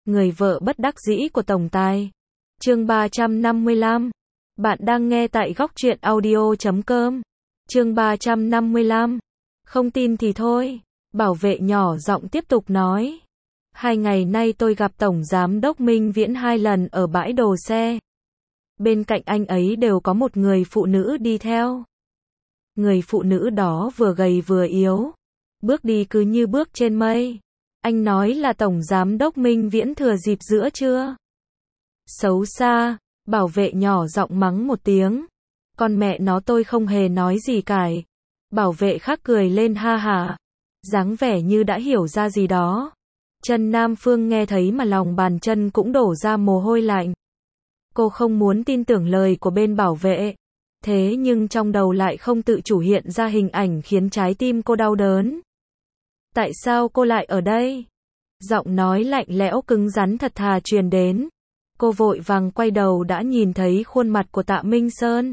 Người vợ bất đắc dĩ của tổng tài. Chương 355. Bạn đang nghe tại góc truyện audio.com. Chương 355. Không tin thì thôi. Bảo vệ nhỏ giọng tiếp tục nói. 2 ngày nay tôi gặp Tổng Giám đốc Minh Viễn 2 lần ở bãi đổ xe. Bên cạnh anh ấy đều có một người phụ nữ đi theo. Người phụ nữ đó vừa gầy vừa yếu. Bước đi cứ như bước trên mây. Anh nói là Tổng Giám đốc Minh Viễn thừa dịp giữa trưa. Xấu xa, bảo vệ nhỏ giọng mắng một tiếng. Con mẹ nó, tôi không hề nói gì cả. Bảo vệ khác cười lên ha hả. Dáng vẻ như đã hiểu ra gì đó. Trần Nam Phương nghe thấy mà lòng bàn chân cũng đổ ra mồ hôi lạnh. Cô không muốn tin tưởng lời của bên bảo vệ. Thế nhưng trong đầu lại không tự chủ hiện ra hình ảnh khiến trái tim cô đau đớn. Tại sao cô lại ở đây? Giọng nói lạnh lẽo cứng rắn thật thà truyền đến. Cô vội vàng quay đầu đã nhìn thấy khuôn mặt của Tạ Minh Sơn.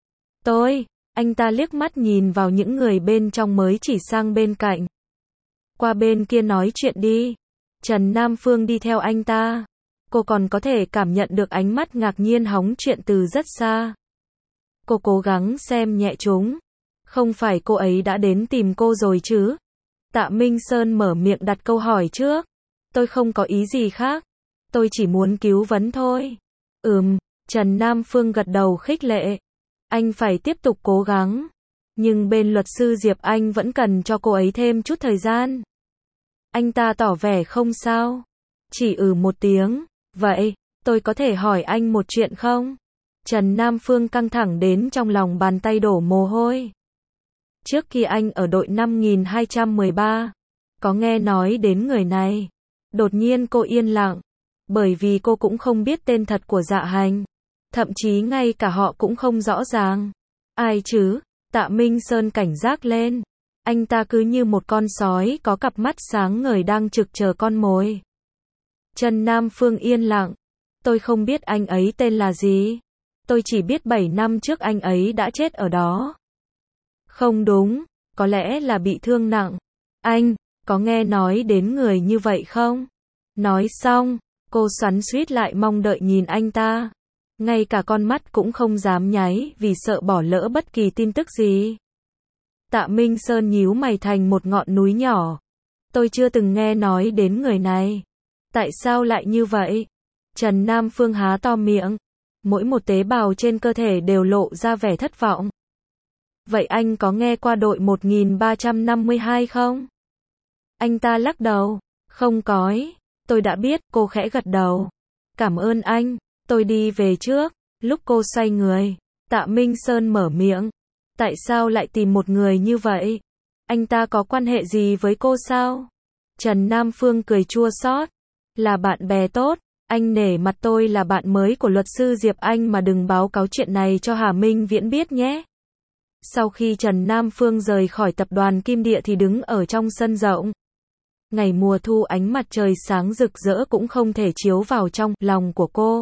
Anh ta liếc mắt nhìn vào những người bên trong mới chỉ sang bên cạnh. Qua bên kia nói chuyện đi. Trần Nam Phương đi theo anh ta. Cô còn có thể cảm nhận được ánh mắt ngạc nhiên hóng chuyện từ rất xa. Cô cố gắng xem nhẹ chúng. Không phải cô ấy đã đến tìm cô rồi chứ? Tạ Minh Sơn mở miệng đặt câu hỏi trước. Tôi không có ý gì khác. Tôi chỉ muốn cứu vấn thôi. Trần Nam Phương gật đầu khích lệ. Anh phải tiếp tục cố gắng. Nhưng bên luật sư Diệp Anh vẫn cần cho cô ấy thêm chút thời gian. Anh ta tỏ vẻ không sao. Chỉ một tiếng. Vậy, tôi có thể hỏi anh một chuyện không? Trần Nam Phương căng thẳng đến trong lòng bàn tay đổ mồ hôi. Trước khi anh ở đội 5213, có nghe nói đến người này. Đột nhiên cô yên lặng. Bởi vì cô cũng không biết tên thật của Dạ Hành. Thậm chí ngay cả họ cũng không rõ ràng. Ai chứ? Tạ Minh Sơn cảnh giác lên. Anh ta cứ như một con sói có cặp mắt sáng ngời đang trực chờ con mồi. Trần Nam Phương yên lặng. Tôi không biết anh ấy tên là gì. Tôi chỉ biết 7 năm trước anh ấy đã chết ở đó. Không đúng, có lẽ là bị thương nặng. Anh, có nghe nói đến người như vậy không? Nói xong, cô xoắn xuýt lại mong đợi nhìn anh ta. Ngay cả con mắt cũng không dám nháy vì sợ bỏ lỡ bất kỳ tin tức gì. Tạ Minh Sơn nhíu mày thành một ngọn núi nhỏ. Tôi chưa từng nghe nói đến người này. Tại sao lại như vậy? Trần Nam Phương há to miệng. Mỗi một tế bào trên cơ thể đều lộ ra vẻ thất vọng. Vậy anh có nghe qua đội 1352 không? Anh ta lắc đầu. Không có. Tôi đã biết, cô khẽ gật đầu. Cảm ơn anh, tôi đi về trước. Lúc cô xoay người, Tạ Minh Sơn mở miệng. Tại sao lại tìm một người như vậy? Anh ta có quan hệ gì với cô sao? Trần Nam Phương cười chua xót. Là bạn bè tốt. Anh nể mặt tôi là bạn mới của luật sư Diệp Anh mà đừng báo cáo chuyện này cho Hà Minh Viễn biết nhé. Sau khi Trần Nam Phương rời khỏi tập đoàn Kim Địa thì đứng ở trong sân rộng. Ngày mùa thu ánh mặt trời sáng rực rỡ cũng không thể chiếu vào trong lòng của cô.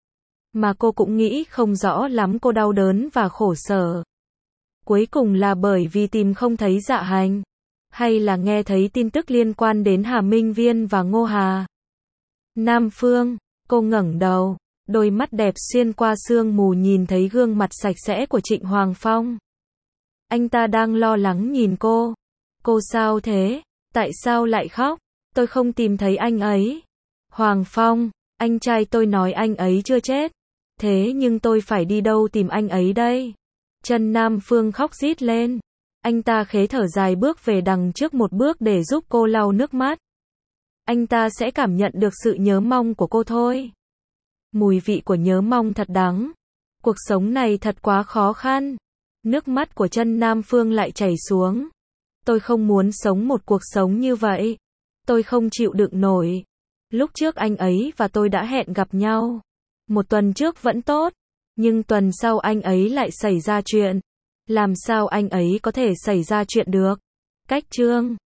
Mà cô cũng nghĩ không rõ lắm cô đau đớn và khổ sở. Cuối cùng là bởi vì tìm không thấy Dạ Hành. Hay là nghe thấy tin tức liên quan đến Hà Minh Viên và Ngô Hà. Nam Phương, cô ngẩng đầu. Đôi mắt đẹp xuyên qua sương mù nhìn thấy gương mặt sạch sẽ của Trịnh Hoàng Phong. Anh ta đang lo lắng nhìn cô. Cô sao thế? Tại sao lại khóc? Tôi không tìm thấy anh ấy. Hoàng Phong, anh trai tôi nói anh ấy chưa chết. Thế nhưng tôi phải đi đâu tìm anh ấy đây? Trần Nam Phương khóc rít lên. Anh ta khẽ thở dài bước về đằng trước một bước để giúp cô lau nước mắt. Anh ta sẽ cảm nhận được sự nhớ mong của cô thôi. Mùi vị của nhớ mong thật đắng. Cuộc sống này thật quá khó khăn. Nước mắt của Trần Nam Phương lại chảy xuống. Tôi không muốn sống một cuộc sống như vậy. Tôi không chịu đựng nổi. Lúc trước anh ấy và tôi đã hẹn gặp nhau. Một tuần trước vẫn tốt. Nhưng tuần sau anh ấy lại xảy ra chuyện. Làm sao anh ấy có thể xảy ra chuyện được? Cách chương